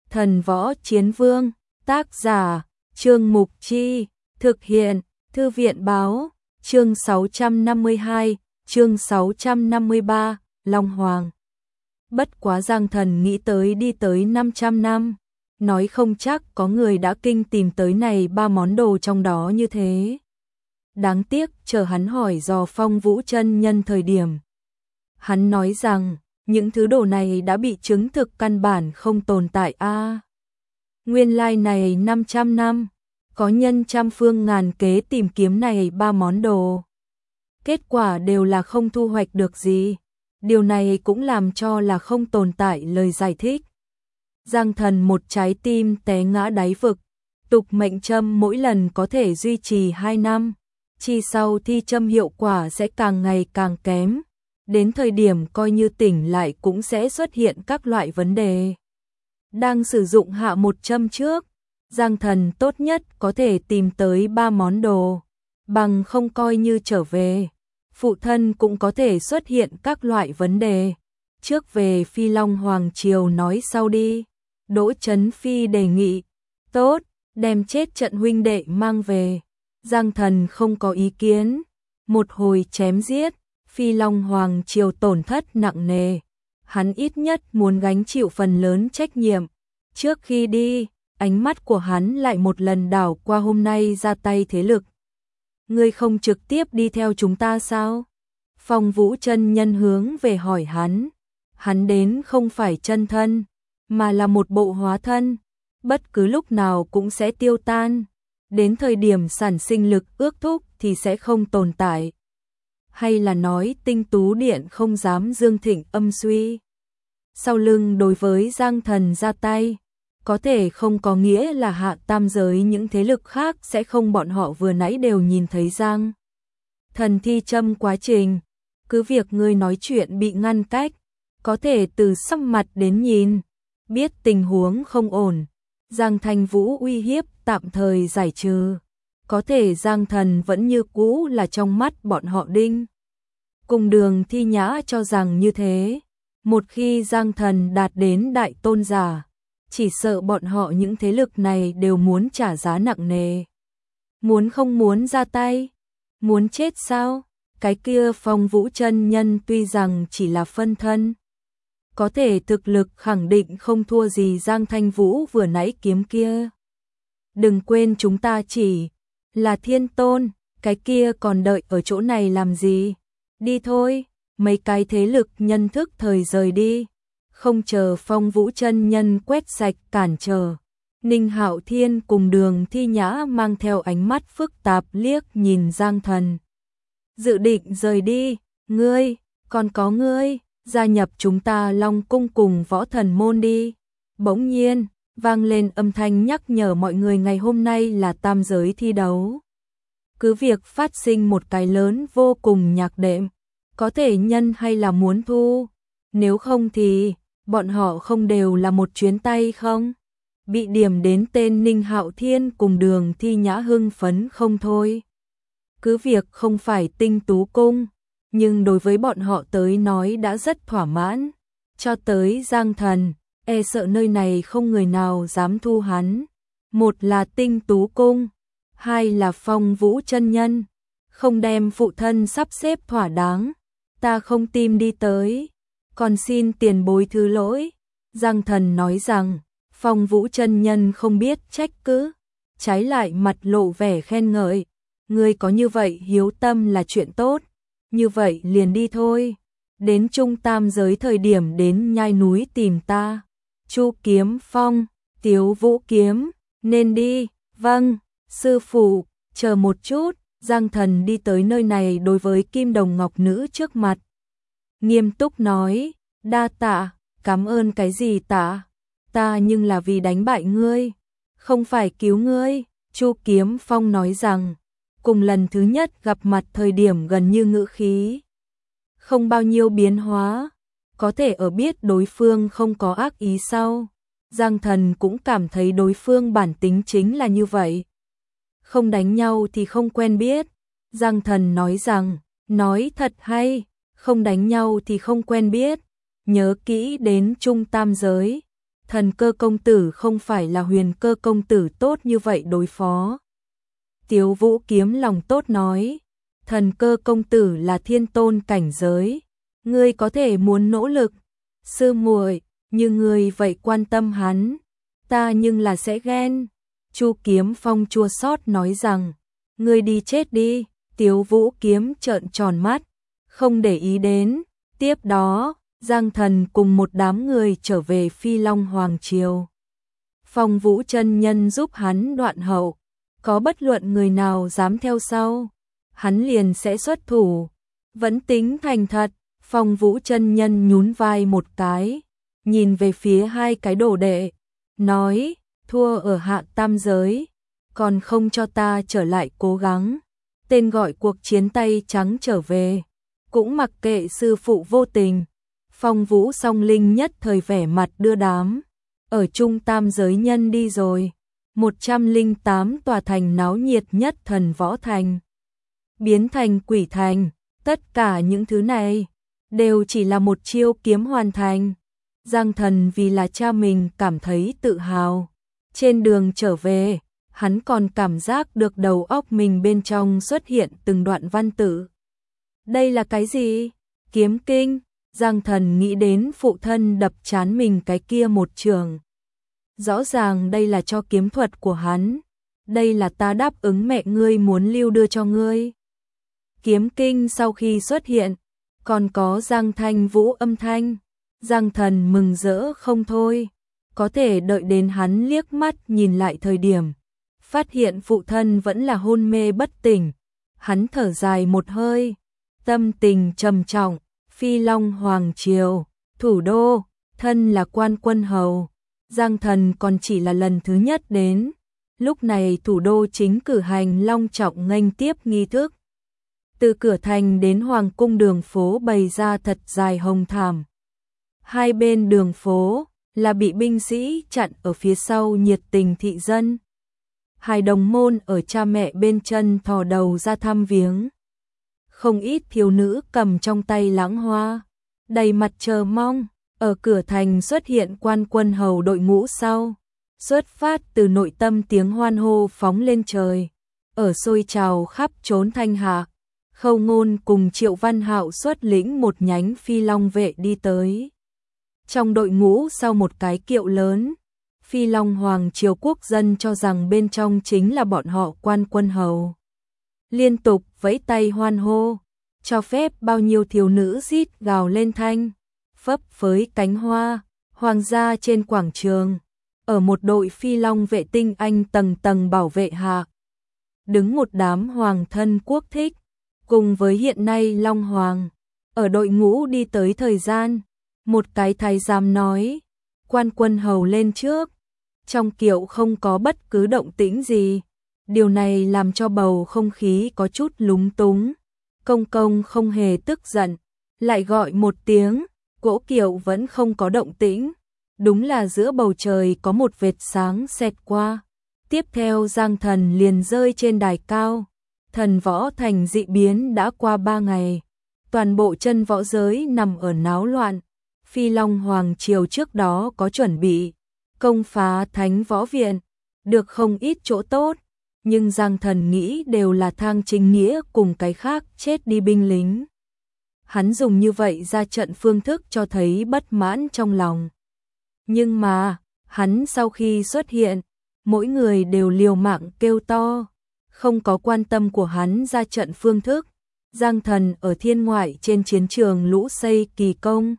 Thần Võ Chiến Vương, tác giả, Trương Mục Chi, thực hiện, Thư viện Báo, chương 652, chương 653, Long Hoàng. Bất quá Giang Thần nghĩ tới đi tới 500 năm, nói không chắc có người đã kinh tìm tới này 3 món đồ trong đó như thế. Đáng tiếc chờ hắn hỏi dò Phong Vũ chân nhân thời điểm. Hắn nói rằng, những thứ đồ này đã bị chứng thực căn bản không tồn tại a. Nguyên lai này 500 năm, có nhân trăm phương ngàn kế tìm kiếm này 3 món đồ. Kết quả đều là không thu hoạch được gì. Điều này cũng làm cho là không tồn tại lời giải thích. Giang Thần một trái tim té ngã đáy vực. Tục mệnh châm mỗi lần có thể duy trì 2 năm. Chi sau thi châm hiệu quả sẽ càng ngày càng kém. Đến thời điểm coi như tỉnh lại cũng sẽ xuất hiện các loại vấn đề. Đang sử dụng hạ một châm trước, Giang Thần tốt nhất có thể tìm tới 3 món đồ. Bằng không coi như trở về. Phụ thân cũng có thể xuất hiện các loại vấn đề. Trước về Phi Long Hoàng Triều nói sau đi. Đỗ Chấn Phi đề nghị. Tốt, đem chết trận huynh đệ mang về. Giang Thần không có ý kiến. Một hồi chém giết, Phi Long Hoàng Triều tổn thất nặng nề. Hắn ít nhất muốn gánh chịu phần lớn trách nhiệm. Trước khi đi, ánh mắt của hắn lại một lần đảo qua hôm nay ra tay thế lực. Ngươi không trực tiếp đi theo chúng ta sao? Phong Vũ chân nhân hướng về hỏi hắn. Hắn đến không phải chân thân, mà là một bộ hóa thân. Bất cứ lúc nào cũng sẽ tiêu tan. Đến thời điểm sản sinh lực ước thúc thì sẽ không tồn tại. Hay là nói Tinh Tú Điện không dám dương thịnh âm suy. Sau lưng đối với Giang Thần ra tay. Có thể không có nghĩa là hạ tam giới những thế lực khác sẽ không, bọn họ vừa nãy đều nhìn thấy Giang Thần thi châm quá trình. Cứ việc ngươi nói chuyện bị ngăn cách, có thể từ sắc mặt đến nhìn, biết tình huống không ổn. Giang Thanh Vũ uy hiếp tạm thời giải trừ. Có thể Giang Thần vẫn như cũ là trong mắt bọn họ đinh. Cùng Đường Thi Nhã cho rằng như thế. Một khi Giang Thần đạt đến đại tôn giả, chỉ sợ bọn họ những thế lực này đều muốn trả giá nặng nề. Muốn không muốn ra tay? Muốn chết sao? Cái kia Phong Vũ chân nhân tuy rằng chỉ là phân thân, có thể thực lực khẳng định không thua gì Giang Thanh Vũ vừa nãy kiếm kia. Đừng quên chúng ta chỉ là thiên tôn, cái kia còn đợi ở chỗ này làm gì? Đi thôi, mấy cái thế lực nhân thức thời rời đi. Không chờ Phong Vũ chân nhân quét sạch cản trở. Ninh Hạo Thiên cùng Đường Thi Nhã mang theo ánh mắt phức tạp liếc nhìn Giang Thần. Dự định rời đi, ngươi, còn có ngươi, gia nhập chúng ta Long Cung cùng Võ Thần Môn đi. Bỗng nhiên, vang lên âm thanh nhắc nhở mọi người ngày hôm nay là tam giới thi đấu. Cứ việc phát sinh một cái lớn vô cùng nhạc đệm, có thể nhân hay là muốn thu, nếu không thì bọn họ không đều là một chuyến tay không? Bị điểm đến tên Ninh Hạo Thiên cùng Đường Thi Nhã hưng phấn không thôi. Cứ việc không phải Tinh Tú Cung, nhưng đối với bọn họ tới nói đã rất thỏa mãn. Cho tới Giang Thần, e sợ nơi này không người nào dám thu hắn. Một là Tinh Tú Cung, hai là Phong Vũ chân nhân. Không đem phụ thân sắp xếp thỏa đáng, ta không tìm đi tới. Còn xin tiền bối thứ lỗi. Giang Thần nói rằng, Phong Vũ chân nhân không biết trách cứ, trái lại mặt lộ vẻ khen ngợi. Ngươi có như vậy hiếu tâm là chuyện tốt, như vậy liền đi thôi. Đến Trung Tam giới thời điểm đến Nhai núi tìm ta. Chu Kiếm Phong, Tiếu Vũ Kiếm, nên đi. Vâng, sư phụ, chờ một chút. Giang Thần đi tới nơi này đối với Kim Đồng Ngọc Nữ trước mặt. Nghiêm túc nói, đa tạ, cảm ơn cái gì tạ? Ta nhưng là vì đánh bại ngươi, không phải cứu ngươi. Chu Kiếm Phong nói rằng, cùng lần thứ nhất gặp mặt thời điểm gần như ngữ khí không bao nhiêu biến hóa, có thể ở biết đối phương không có ác ý sau. Giang Thần cũng cảm thấy đối phương bản tính chính là như vậy. Không đánh nhau thì không quen biết. Giang Thần nói rằng, nói thật hay, không đánh nhau thì không quen biết. Nhớ kỹ đến Trung Tam giới, Thần Cơ công tử không phải là Huyền Cơ công tử tốt như vậy đối phó. Tiếu Vũ Kiếm lòng tốt nói, Thần Cơ công tử là thiên tôn cảnh giới, ngươi có thể muốn nỗ lực, sư muội, như ngươi vậy quan tâm hắn, ta nhưng là sẽ ghen. Chu Kiếm Phong chua xót nói rằng, ngươi đi chết đi. Tiếu Vũ Kiếm trợn tròn mắt, không để ý đến. Tiếp đó, Giang Thần cùng một đám người trở về Phi Long Hoàng Triều. Phong Vũ chân nhân giúp hắn đoạn hậu, có bất luận người nào dám theo sau, hắn liền sẽ xuất thủ. Vẫn tính thành thật, Phong Vũ chân nhân nhún vai một cái, nhìn về phía hai cái đồ đệ, nói, thua ở hạ tam giới, còn không cho ta trở lại cố gắng. Tên gọi cuộc chiến tay trắng trở về, cũng mặc kệ sư phụ vô tình. Phong Vũ song linh nhất thời vẻ mặt đưa đám, ở trung tam giới nhân đi rồi. 108 tòa thành náo nhiệt nhất Thần Võ Thành, biến thành Quỷ Thành, tất cả những thứ này đều chỉ là một chiêu kiếm hoàn thành. Giang Thần vì là cha mình cảm thấy tự hào. Trên đường trở về, hắn còn cảm giác được đầu óc mình bên trong xuất hiện từng đoạn văn tự. Đây là cái gì? Kiếm kinh. Giang Thần nghĩ đến phụ thân đập chán mình cái kia một trường. Rõ ràng đây là cho kiếm thuật của hắn. Đây là ta đáp ứng mẹ ngươi muốn lưu đưa cho ngươi. Kiếm kinh sau khi xuất hiện, còn có Giang Thanh Vũ âm thanh. Giang Thần mừng rỡ không thôi. Có thể đợi đến hắn liếc mắt nhìn lại thời điểm, phát hiện phụ thân vẫn là hôn mê bất tỉnh. Hắn thở dài một hơi, tâm tình trầm trọng. Phi Long Hoàng Triều, thủ đô, thân là quan quân hầu. Giang Thần còn chỉ là lần thứ nhất đến. Lúc này thủ đô chính cử hành long trọng nghênh tiếp nghi thức. Từ cửa thành đến hoàng cung đường phố bày ra thật dài hồng thảm. Hai bên đường phố là bị binh sĩ chặn ở phía sau nhiệt tình thị dân. Hai đồng môn ở cha mẹ bên chân thò đầu ra thăm viếng. Không ít thiếu nữ cầm trong tay lãng hoa, đầy mặt chờ mong. Ở cửa thành xuất hiện quan quân hầu đội ngũ sau, xuất phát từ nội tâm tiếng hoan hô phóng lên trời. Ở xôi trào khắp trốn Thanh Hà, Khâu Ngôn cùng Triệu Văn Hạo xuất lĩnh một nhánh Phi Long vệ đi tới. Trong đội ngũ sau một cái kiệu lớn, Phi Long Hoàng Triều quốc dân cho rằng bên trong chính là bọn họ quan quân hầu. Liên tục vẫy tay hoan hô, cho phép bao nhiêu thiếu nữ rít gào lên thanh, phấp phới cánh hoa, hoàng gia trên quảng trường. Ở một đội Phi Long vệ tinh anh tầng tầng bảo vệ hạ, đứng một đám hoàng thân quốc thích, cùng với hiện nay Long Hoàng. Ở đội ngũ đi tới thời gian, một cái thái giám nói, quan quân hầu lên trước. Trong kiệu không có bất cứ động tĩnh gì. Điều này làm cho bầu không khí có chút lúng túng. Công công không hề tức giận, lại gọi một tiếng, cỗ kiệu vẫn không có động tĩnh. Đúng là giữa bầu trời có một vệt sáng xẹt qua. Tiếp theo Giang Thần liền rơi trên đài cao. Thần Võ Thành dị biến đã qua 3 ngày. Toàn bộ chân võ giới nằm ở náo loạn. Phi Long Hoàng Triều trước đó có chuẩn bị công phá Thánh Võ Viện, được không ít chỗ tốt, nhưng Giang Thần nghĩ đều là thang chính nghĩa cùng cái khác chết đi binh lính. Hắn dùng như vậy ra trận phương thức cho thấy bất mãn trong lòng. Nhưng mà, hắn sau khi xuất hiện, mỗi người đều liều mạng kêu to, không có quan tâm của hắn ra trận phương thức. Giang Thần ở thiên ngoại trên chiến trường lũ xây kỳ công,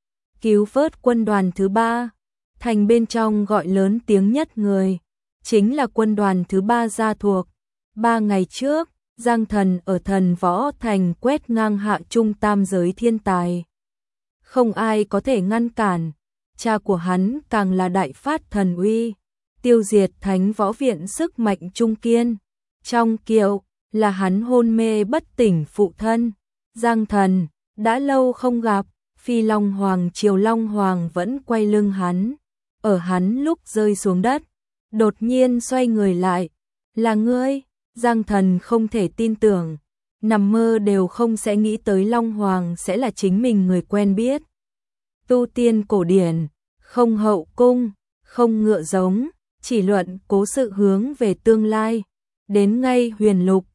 cứu vớt quân đoàn thứ 3, thành bên trong gọi lớn tiếng nhất người, chính là quân đoàn thứ 3 gia thuộc. 3 ngày trước, Giang Thần ở Thần Võ Thành quét ngang hạ trung tam giới thiên tài. Không ai có thể ngăn cản, cha của hắn càng là đại phát thần uy, tiêu diệt Thánh Võ Viện sức mạnh trung kiên. Trong kiệu là hắn hôn mê bất tỉnh phụ thân. Giang Thần, đã lâu không gặp. Phi Long Hoàng Triều Long Hoàng vẫn quay lưng hắn. Ở hắn lúc rơi xuống đất, đột nhiên xoay người lại. Là ngươi? Giang Thần không thể tin tưởng, nằm mơ đều không sẽ nghĩ tới Long Hoàng sẽ là chính mình người quen biết. Tu tiên cổ điển, không hậu cung, không ngựa giống, chỉ luận cố sự hướng về tương lai. Đến ngay Huyền Lục,